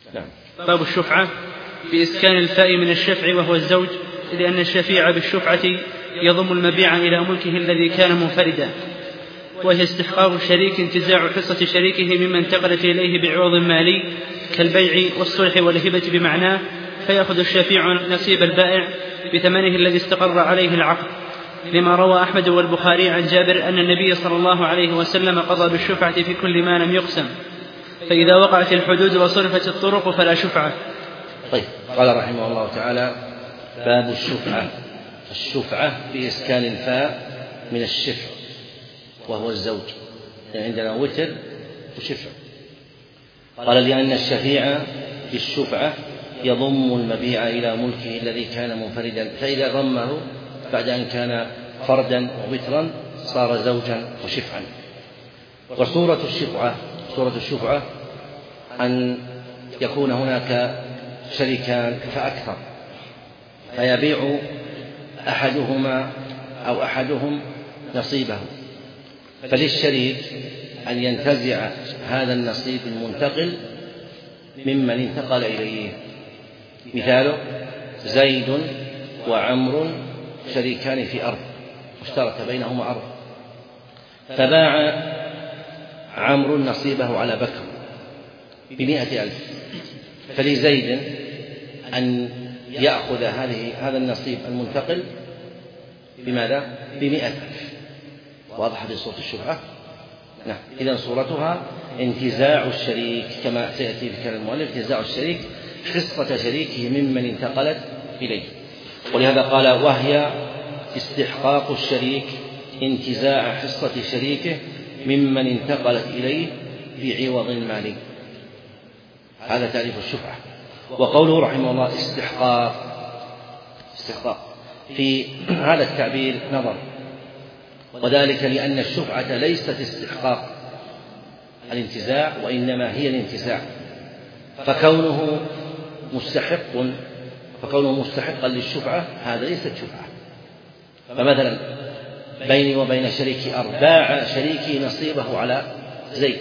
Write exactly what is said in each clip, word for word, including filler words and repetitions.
نعم. باب الشفعة بإسكان الفاء من الشفع وهو الزوج، لأن الشفيع بالشفعة يضم المبيع إلى ملكه الذي كان منفردا، وهي استحقاق الشريك انتزاع حصة شريكه مما انتقلت إليه بعوض مالي كالبيع والصلح والهبة بمعناه، فيأخذ الشفيع نصيب البائع بثمنه الذي استقر عليه العقد، لما روى أحمد والبخاري عن جابر أن النبي صلى الله عليه وسلم قضى بالشفعة في كل ما لم يقسم، فإذا وقعت الحدود وصرفت الطرق فلا شفعة. طيب. قال رحمه الله تعالى: باب الشفعة. الشفعة بإسكان الفاء من الشفع وهو الزوج، يعني عندنا وتر وشفع. قال: لأن الشفيع بالشفعة يضم المبيع إلى ملكه الذي كان منفردا، فإذا ضمه بعد أن كان فردا ووترا صار زوجا وشفعا. وصورة الشفعة صورة الشفعة أن يكون هناك شريكان فأكثر، فيبيع أحدهما أو أحدهم نصيبه، فللشريك أن ينتزع هذا النصيب المنتقل ممن انتقل إليه. مثاله: زيد وعمر شريكان في أرض واشترك بينهما أرض، فباع عمرو نصيبه على بكر بمئة ألف، فلزيد أن يأخذ هذه هذا النصيب المنتقل بماذا؟ بمئة ألف. واضح في صورة الشفعة؟ نعم. إذن صورتها انتزاع الشريك كما سيأتي في كلام المؤلف، انتزاع الشريك حصة شريكه ممن انتقلت إليه. ولهذا قال: وهي استحقاق الشريك انتزاع حصة شريكه ممن انتقلت إليه بعوض مالي. هذا تعريف الشفعة. وقوله رحمه الله استحقاق استحقاق في هذا التعبير نظر، وذلك لأن الشفعة ليست استحقاق الانتزاع، وإنما هي الانتزاع، فكونه مستحق فكونه مستحقا للشفعة هذا ليست شفعة. فمثلا بيني وبين شريكي أرض، باع شريكي نصيبه على زيد،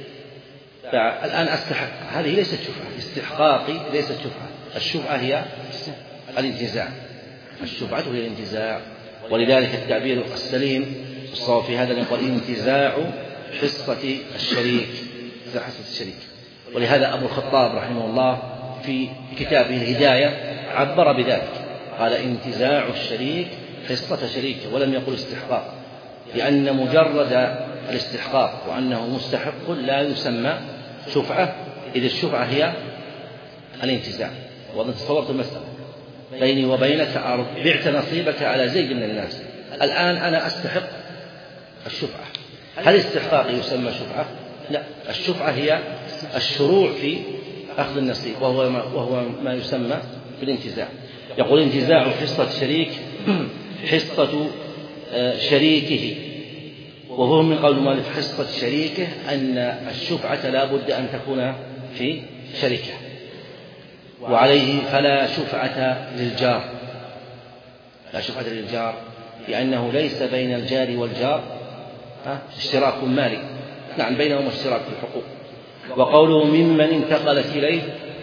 الآن أستحق، هذه ليست شفعة. استحقاقي ليست شفعة. الشفعة هي الانتزاع، الشفعة هي الانتزاع. ولذلك التعبير السليم الصواب في هذا يقول انتزاع حصة الشريك، حصة الشريك. ولهذا أبو الخطاب رحمه الله في كتابه الهداية عبر بذلك، قال: انتزاع الشريك حصة شريكه، ولم يقل استحقاق، لأن مجرد الاستحقاق وأنه مستحق لا يسمى شفعة، إذ الشفعة هي الانتزاع. وأنا تصورت المسألة: بيني وبينك أرض، بعت نصيبك على زيد من الناس، الآن أنا أستحق الشفعة. هل استحقاق يسمى شفعة؟ لا، الشفعة هي الشروع في أخذ النصيب، وهو ما, وهو ما يسمى بالانتزاع. يقول: انتزاع حصة شريك حصة شريكه، وهو من قول المؤلف حصة شريكه أن الشفعة لا بد أن تكون في شركة، وعليه فلا شفعة للجار، لا شفعة للجار، لأنه ليس بين الجار والجار اشتراك مالي، نعم بينهما اشتراك في الحقوق. وقوله ممن انتقلت إليه،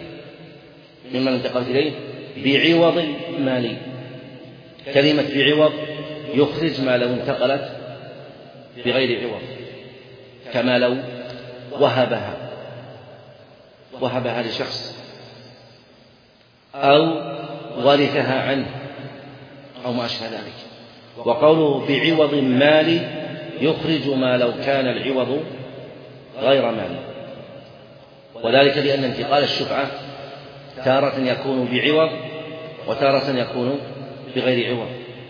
ممن انتقلت إليه بعوض مالي، كلمة بعوض يخرج ما لو انتقلت بغير عوض، كما لو وهبها وهبها لشخص أو ورثها عنه أو ما أشبه ذلك. وقوله بعوض مالي يخرج ما لو كان العوض غير مالي، وذلك لأن انتقال الشفعة تارة يكون بعوض وتارة يكون بغير عوض.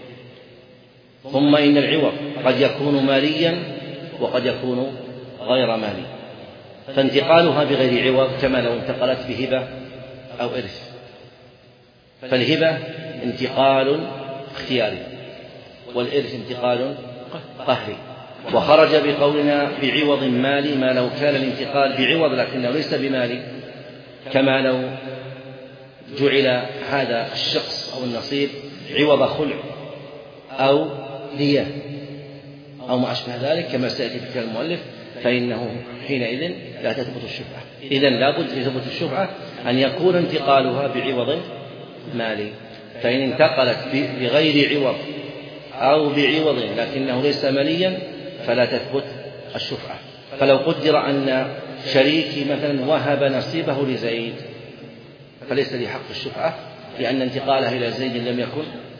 ثم إن العوض قد يكون ماليا وقد يكون غير مالي، فانتقالها بغير عوض كما لو انتقلت بهبة أو إرث. فالهبة انتقال اختياري، والإرث انتقال قهري. وخرج بقولنا بعوض مالي ما لو كان الانتقال بعوض لكنه ليس بمالي، كما لو جعل هذا الشخص أو النصيب عوض خلع أو دية أو ما أشبه ذلك، كما سيأتي في كلام المؤلف. فإنه حينئذ لا تثبت الشفعة. إذن لابد لثبوت الشفعة أن يكون انتقالها بعوض مالي، فإن انتقلت بغير عوض أو بعوض لكنه ليس ماليا فلا تثبت الشفعة. فلو قدر أن شريكي مثلا وهب نصيبه لزيد فليس لي حق الشفعة، لأن انتقاله إلى زيد لم يكن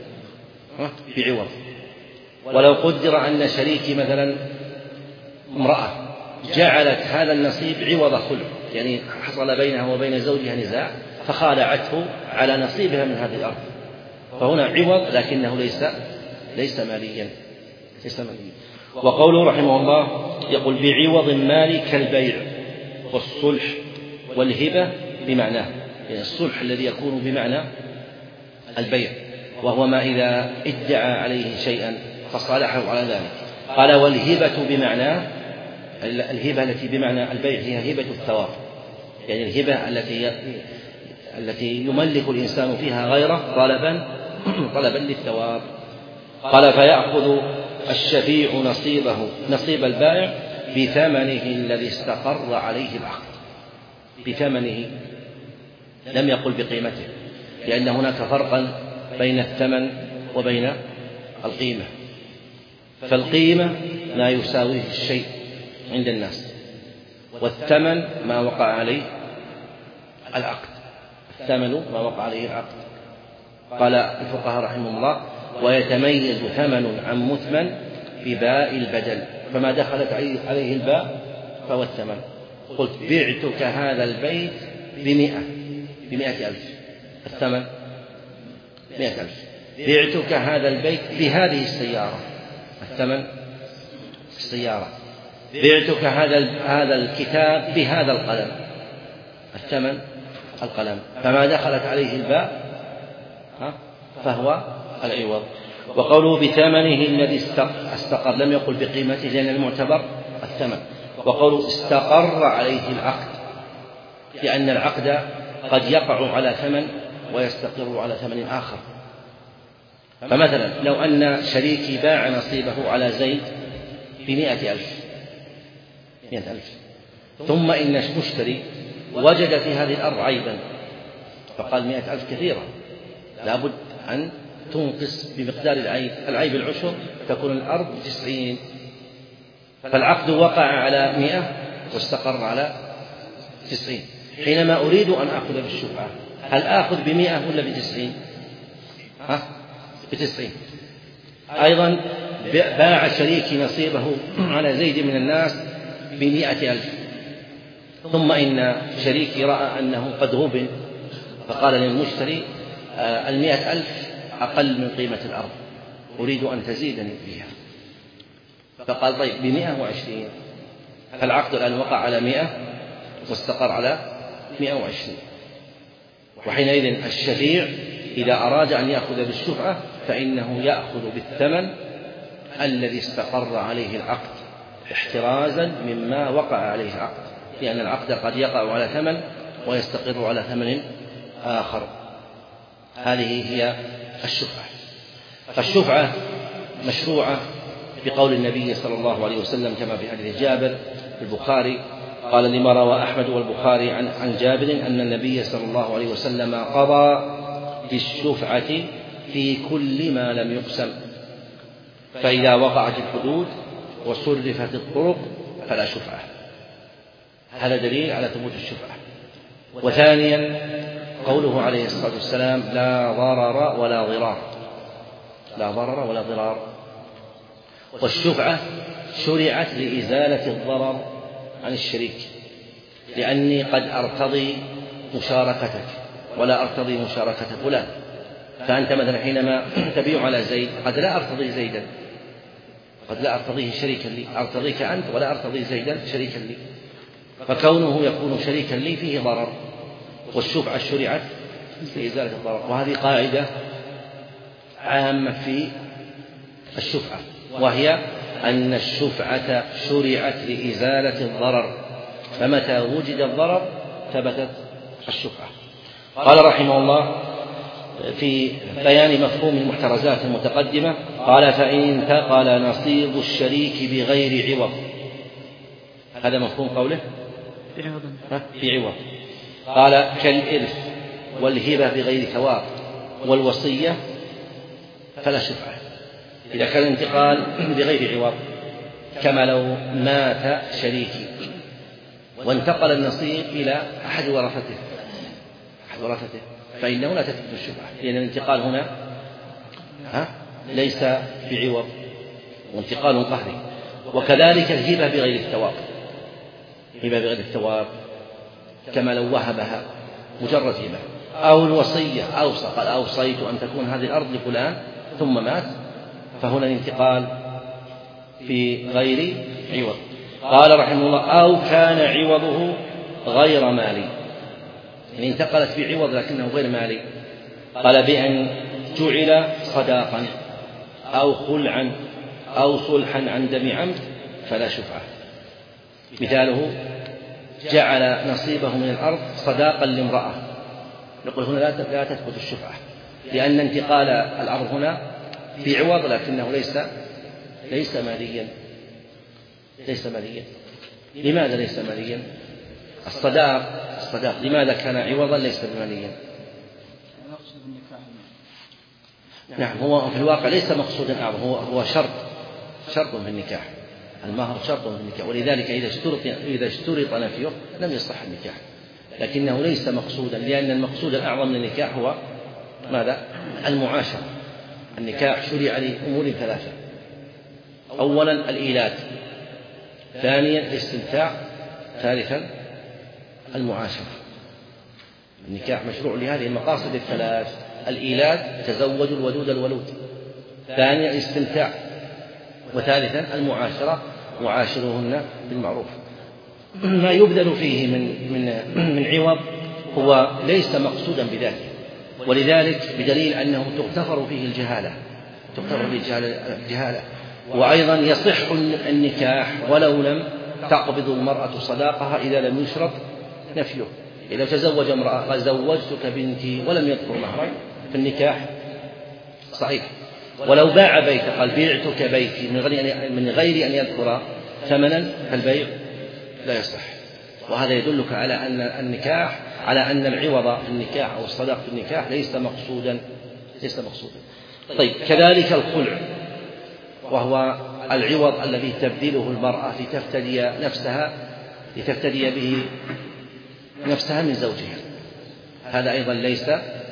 بعوض. ولو قدر أن شريكي مثلا امرأة جعلت هذا النصيب عوض خلع، يعني حصل بينها وبين زوجها نزاع فخالعته على نصيبها من هذه الأرض، فهنا عوض لكنه ليس ليس ماليا ليس ماليا. وقوله رحمه الله يقول بعوض مالي كالبيع والصلح والهبة بمعناه، يعني الصلح الذي يكون بمعنى البيع وهو ما إذا ادعى عليه شيئا فصالحه على ذلك. قال والهبة بمعناه، الهبة التي بمعنى البيع هي هبة الثواب، يعني الهبة التي التي يملك الإنسان فيها غيره طلبا طلبا للثواب. قال فيأخذ الشفيع نصيبه نصيب البائع بثمنه الذي استقر عليه العقد. بثمنه لم يقل بقيمته، لأن هناك فرقا بين الثمن وبين القيمة. فالقيمة ما يساويه الشيء عند الناس، والثمن ما وقع عليه العقد. الثمن ما وقع عليه العقد. قال الفقهاء رحمه الله ويتميز ثمن عن مثمن بباء البدل، فما دخلت عليه الباء فهو الثمن. قلت بعتك هذا البيت بمئة بمئة ألف، الثمن مئة ألف. بعتك هذا البيت بهذه السيارة، الثمن السيارة. بعتك هذا هذا الكتاب بهذا القلم، الثمن القلم. فما دخلت عليه الباء فهو العوض. وقوله بثمنه الذي استقر لم يقل بقيمته لأن المعتبر الثمن. وقوله استقر عليه العقد لأن العقد قد يقع على ثمن ويستقر على ثمن آخر. فمثلا لو أن شريكي باع نصيبه على زيد بمئة ألف مئة ألف، ثم إن مشتري وجد في هذه الأرض عيبا فقال مئة ألف كثيرة، لابد أن تنقص بمقدار العيب، العيب العشر تكون الأرض تسعين. فالعقد وقع على مئة واستقر على تسعين. حينما أريد أن أخذ بالشفعة هل آخذ بمئة ولا بتسعين؟ ها؟ بتسعين. أيضا باع شريكي نصيبه على زيد من الناس بمئة ألف، ثم إن شريكي رأى أنه قد غبن فقال للمشتري المئة ألف أقل من قيمة الأرض، أريد أن تزيدني فيها. فقال طيب بمئة وعشرين. فالعقد الآن وقع على مئة واستقر على مئة وعشرين. وحينئذ الشفيع إذا أراد أن يأخذ بالشفعة فإنه يأخذ بالثمن الذي استقر عليه العقد احترازا مما وقع عليه العقد، لأن العقد قد يقع على ثمن ويستقر على ثمن آخر. هذه هي الشفعة. فالشفعة مشروعة بقول النبي صلى الله عليه وسلم كما في حديث جابر في البخاري قال لما روى أحمد والبخاري عن عن جابر أن النبي صلى الله عليه وسلم قضى بالشفعة في كل ما لم يقسم، فإذا وقعت الحدود وصرفت الطرق فلا شفعة. هذا دليل على ثبوت الشفعة. وثانيا قوله عليه الصلاة والسلام لا ضرر ولا ضرار، لا ضرر ولا ضرار. والشفعة شرعت لإزالة الضرر عن الشريك، لأني قد أرتضي مشاركتك ولا أرتضي مشاركة فلان. فأنت مثلا حينما تبيع على زيد قد لا أرتضي زيدا، قد لا أرتضيه شريكا لي، أرتضيك أنت ولا أرتضي زيدا شريكا لي، فكونه يكون شريكا لي فيه ضرر. والشفعة شرعت لإزالة الضرر. وهذه قاعدة عامة في الشفعة، وهي أن الشفعة شرعت لإزالة الضرر، فمتى وجد الضرر ثبتت الشفعة. قال رحمه الله في بيان مفهوم المحترزات المتقدمة قال فإن انتقل نصيب الشريك بغير عوض هذا مفهوم قوله في عوض. في عوض. قال كالإرث والهبة بغير ثواب والوصية فلا شفعة إذا كان الانتقال بغير عوض، كما لو مات شريكي وانتقل النصيب إلى أحد ورثته أحد ورثته فإنه لا تثبت الشفعة، لأن الانتقال هنا ها ليس بعوض وانتقال قهري. وكذلك الهبة بغير الثواب، هبة بغير الثواب كما لو وهبها مجرد هبة، أو الوصية أوصى قال أوصيت أن تكون هذه الأرض لفلان ثم مات، فهنا الانتقال في غير عوض. قال رحمه الله أو كان عوضه غير مالي، يعني انتقلت بعوض لكنه غير مالي. قال بأن جعل صداقا أو خلعا أو صلحا عن دم عمد فلا شفعة. مثاله جعل نصيبه من الأرض صداقا لامرأة، نقول هنا لا تثبت الشفعة، لأن انتقال الأرض هنا بعوض لكنه ليس ليس ماليا ليس ماليا. لماذا ليس ماليا؟ الصداق الصداق لماذا كان عوضا ليس ماليا؟ نعم هو في الواقع ليس مقصودا أعظم، هو هو شرط شرط في النكاح، المهر شرط في النكاح، ولذلك إذا اشترط إذا اشترط نفيه لم يصح النكاح، لكنه ليس مقصودا، لأن المقصود الأعظم من النكاح هو ماذا؟ المعاشرة. النكاح شرع لأمور ثلاثة: أولا الإيلاد، ثانيا الاستمتاع، ثالثا المعاشرة. النكاح مشروع لهذه المقاصد الثلاث: الإيلاد تزوج الودود الولود، ثانيا الاستمتاع، وثالثا المعاشرة وعاشروهن بالمعروف. ما يبذل فيه من من من عوض هو ليس مقصودا بذاته، ولذلك بدليل أنه تغتفر فيه الجهالة تغتفر فيه الجهالة وأيضا يصح النكاح ولو لم تقبض المرأة صداقها إذا لم يشرط نفيه. إذا تزوج امرأة قال زوجتك بنتي ولم يذكر مهرا فالنكاح صحيح، ولو باع بيته قال بعتك بيتي من غير أن يذكر ثمنا فالبيع لا يصح. وهذا يدلك على أن النكاح على أن العوض في النكاح أو الصداق في النكاح ليس مقصودا ليس مقصودا. طيب كذلك الخلع، وهو العوض الذي تبذله المرأة لتفتدي نفسها لتفتدي به نفسها من زوجها، هذا أيضا ليس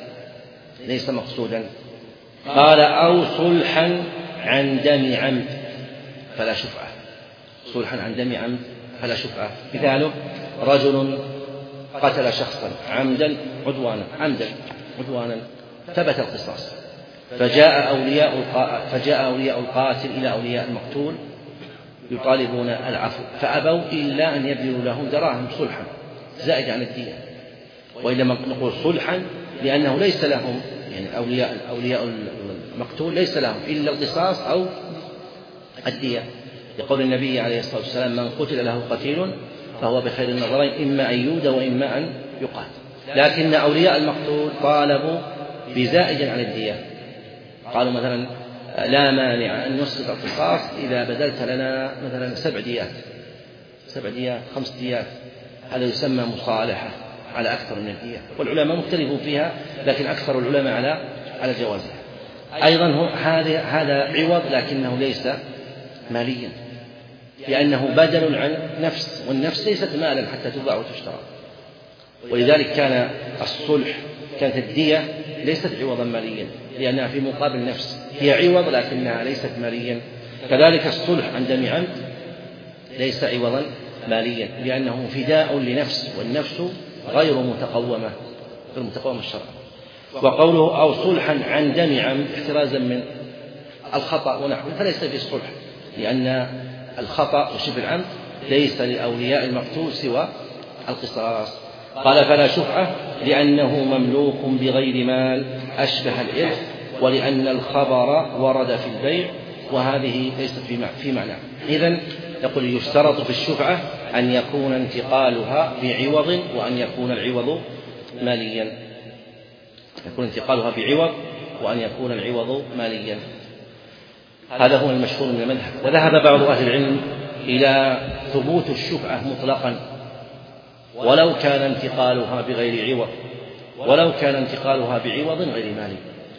ليس مقصودا. قال أو صلحا عن دم عمد فلا شفعة، صلحا عن دم عمد فلا شفعة. مثاله رجل قتل شخصا عمدا عدوانا عمدا عدوانا ثبت القصاص، فجاء أولياء فجاء أولياء القاتل إلى أولياء المقتول يطالبون العفو، فأبوا إلا أن يبذلوا له دراهم صلحا زائد عن الدية. وإلا نقول صلحا لأنه ليس لهم، يعني أولياء أولياء المقتول ليس لهم إلا القصاص أو الدية، لقول النبي عليه الصلاة والسلام من قتل له قتيل فهو بخير النظرين إما أن يودى وإما أن يقاتل. لكن أولياء المقتول طالبوا بزائد عن الدية، قالوا مثلا لا مانع أن نسقط القصاص إذا بذلت لنا مثلا سبع ديات سبع ديات خمس ديات، هذا يسمى مصالحة على أكثر من الدية، والعلماء مختلفون فيها لكن أكثر العلماء على على جوازها. أيضا هذا هذا عوض لكنه ليس ماليا، لأنه بدل عن نفس، والنفس ليست مالا حتى تباع وتشترى. ولذلك كان الصلح كانت الدية ليست عوضا ماليا لأنها في مقابل نفس، هي عوض لكنها ليست ماليا. كذلك الصلح عن دم عمد ليس عوضا ماليا لأنه فداء لنفس، والنفس غير متقومة غير متقومة الشرع. وقوله أو صلحا عن دم عمد احترازا من الخطأ ونحوه فليس في الصلح، لأن الخطأ وشبه العمد ليس لأولياء المقتول سوى القصاص. قال فلا شفعة لأنه مملوك بغير مال أشبه الإرث، ولأن الخبر ورد في البيع وهذه ليست في معنى. إذن يقول يشترط في الشفعة أن يكون انتقالها بعوض وأن يكون العوض ماليا، يكون انتقالها بعوض وأن يكون العوض ماليا. هذا هو المشهور من المذهب. وذهب بعض أهل العلم إلى ثبوت الشفعة مطلقا ولو كان انتقالها بغير عوض ولو كان انتقالها بعوض غير مالي،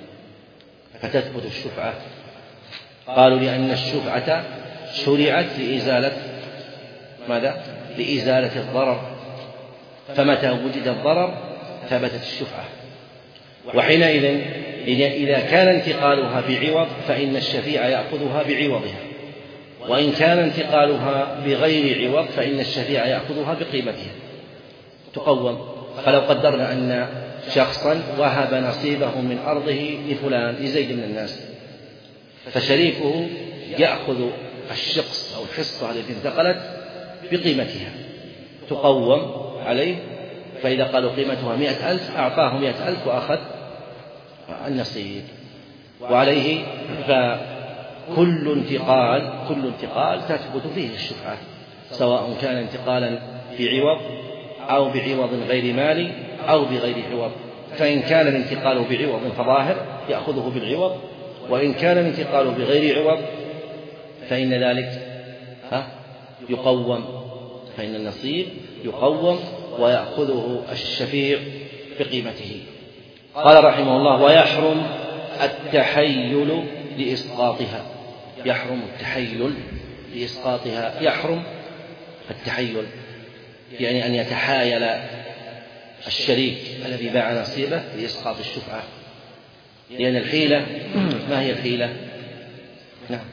فتثبت الشفعة. قالوا لأن الشفعة شرعت لإزالة ماذا؟ لإزالة الضرر، فمتى وجد الضرر ثبتت الشفعة. وحينئذ إذا كان انتقالها بعوض فإن الشفيع يأخذها بعوضها، وإن كان انتقالها بغير عوض فإن الشفيع يأخذها بقيمتها تقوم. فلو قدرنا أن شخصا وهب نصيبه من أرضه لفلان لزيد من الناس، فشريكه يأخذ الشقص أو الحصة التي انتقلت بقيمتها تقوم عليه، فإذا قالوا قيمتها مئة ألف أعطاه مئة ألف وأخذ النصيب. وعليه فكل انتقال كل انتقال تثبت فيه الشفعة، سواء كان انتقالا بعوض أو بعوض غير مالي أو بغير عوض. فإن كان الانتقال بعوض فظاهر يأخذه بالعوض، وإن كان الانتقال بغير عوض فإن ذلك يقوم، فإن النصيب يقوم ويأخذه الشفيع بقيمته. قال رحمه الله: ويحرم التحيل لإسقاطها. يحرم التحيل لإسقاطها. يحرم التحيل يعني أن يتحايل الشريك الذي باع نصيبه لإسقاط الشفعة، لأن الحيلة ما هي الحيلة؟ نعم،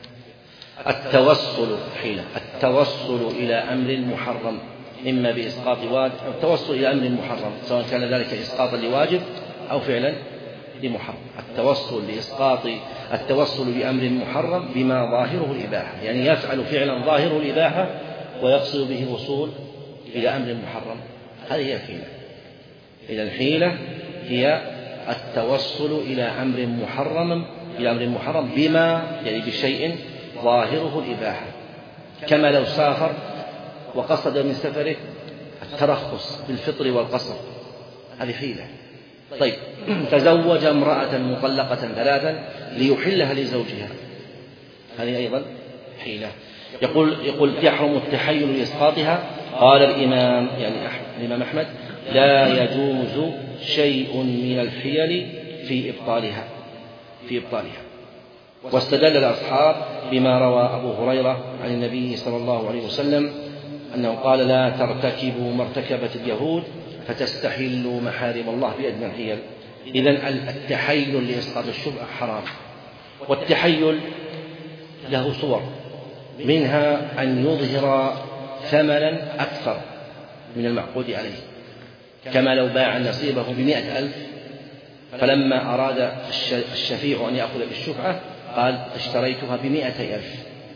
التوصل حيلة التوصل إلى أمر محرم، إما بإسقاط واجب أو التوصل إلى أمر محرم، سواء كان ذلك إسقاطا لواجب أو فعلا لمحرم. التوصل لإسقاط التوصل لأمر محرم بما ظاهره الإباحة، يعني يفعل فعلا ظاهره الإباحة ويقصد به الوصول إلى أمر محرم، هذه هي الحيلة. إذا الحيلة هي التوصل إلى أمر محرم إلى أمر محرم بما يعني بشيء ظاهره الإباحة، كما لو سافر وقصد من سفره الترخص بالفطر والقصر، هذه حيلة. طيب، تزوج امرأة مطلقة ثلاثا ليحلها لزوجها، هذه أيضا حيلة. يقول يقول يحرم التحيل لإسقاطها. قال الإمام يعني الإمام أحمد: لا يجوز شيء من الحيل في إبطالها في إبطالها واستدل الأصحاب بما روى أبو هريرة عن النبي صلى الله عليه وسلم أنه قال: لا ترتكبوا ما ارتكبت اليهود فتستحلوا محارم الله بأدنى الحيل. إذن التحيل لإسقاط الشبهة حرام، والتحيل له صور، منها أن يظهر ثمنا أكثر من المعقود عليه، كما لو باع نصيبه بمئة ألف فلما أراد الشفيع أن يأخذ بالشفعة قال: اشتريتها بمئتي ألف،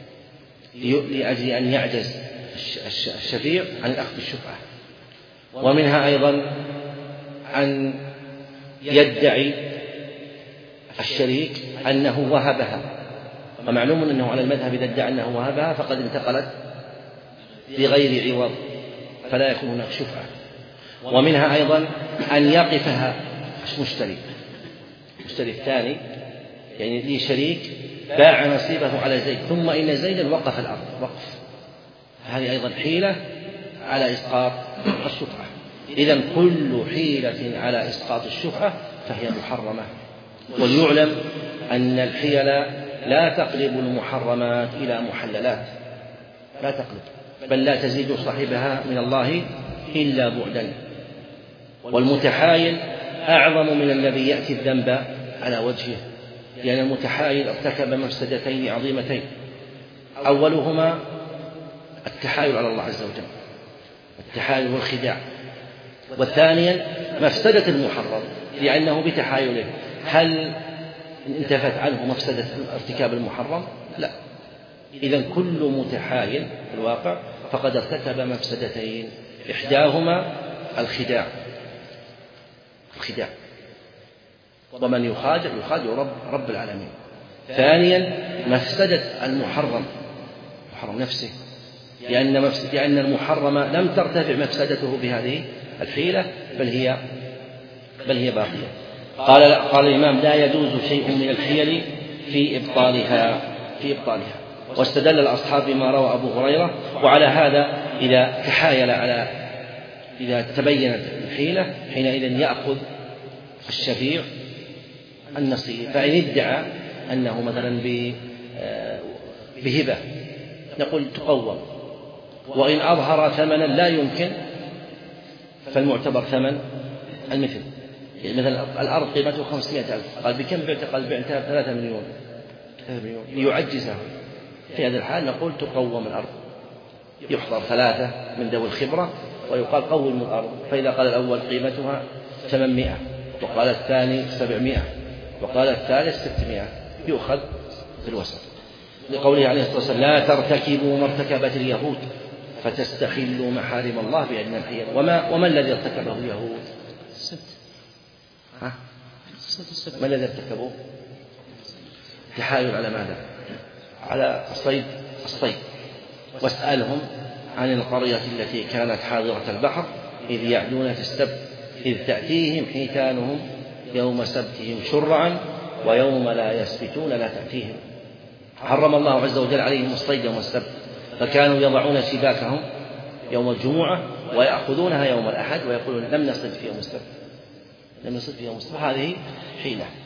لأجل أن يعجز الشفيع عن الأخذ بالشفعة. ومنها أيضا أن يدعي الشريك أنه وهبها، ومعلوم أنه على المذهب إذا ادعى أنه وهبها فقد انتقلت بغير عوض فلا يكون هناك شفعة. ومنها أيضا أن يقفها مشتري مشتري الثاني، يعني لي شريك باع نصيبه على زيد ثم إن زيدا وقف الأرض وقف، هذه أيضا حيلة على إسقاط الشفعة. إذن كل حيلة على إسقاط الشفعة فهي محرمة. وليعلم أن الحيل لا تقلب المحرمات إلى محللات، لا تقلب، بل لا تزيد صاحبها من الله إلا بعدا. والمتحايل أعظم من الذي يأتي الذنب على وجهه، لأن المتحايل ارتكب مفسدتين عظيمتين: أولهما التحايل على الله عز وجل، التحايل والخداع، والثانيا مفسدة المحرم، لأنه بتحايله هل انتفت عنه مفسدة ارتكاب المحرم؟ لا. إذن كل متحايل في الواقع فقد ارتكب مفسدتين، إحداهما الخداع الخداع ومن يخادع يخادع رب, رب العالمين. ثانيا مفسدة المحرم محرم نفسه، لأن, مفسد لأن المحرم لم ترتفع مفسدته بهذه الحيلة بل هي بل هي باقية. قال قال الإمام: لا يجوز شيء من الحيل في إبطالها في إبطالها واستدل الأصحاب بما روى أبو هريرة. وعلى هذا إذا تحايل على إذا تبينت الحيلة حينئذ يأخذ الشفيع النصيب. فإن ادعى أنه مثلا بهبة نقول تقوم، وإن أظهر ثمنا لا يمكن فالمعتبر ثمن المثل. يعني مثلا الأرض قيمته خمسمائة ألف، قال بكم بعت؟ قال بعتها ثلاثة مليون ليعجزه. في هذا الحال نقول تقوم الأرض، يحضر ثلاثة من ذوي الخبرة ويقال قوم الأرض. فإذا قال الأول قيمتها ثمانمائة وقال الثاني سبعمائة وقال الثالث ستمائة يؤخذ في الوسط، لقوله عليه الصلاة والسلام لا ترتكبوا ما ارتكبت اليهود فتستحلوا محارم الله بأدنى الحيل. وما, وما الذي ارتكبه اليهود؟ ها؟ ما الذي ارتكبوه؟ تحايل على ماذا؟ على الصيد الصيد واسألهم عن القرية التي كانت حاضرة البحر إذ يعدون في السبت إذ تأتيهم حيتانهم يوم سبتهم شرعا ويوم لا يسبتون لا تأتيهم. حرم الله عز وجل عليهم الصيد يوم السبت، فكانوا يضعون شباكهم يوم الجمعة ويأخذونها يوم الأحد ويقولون لم نصد في يوم السبت لم نصد في يوم السبت. هذه حيلة.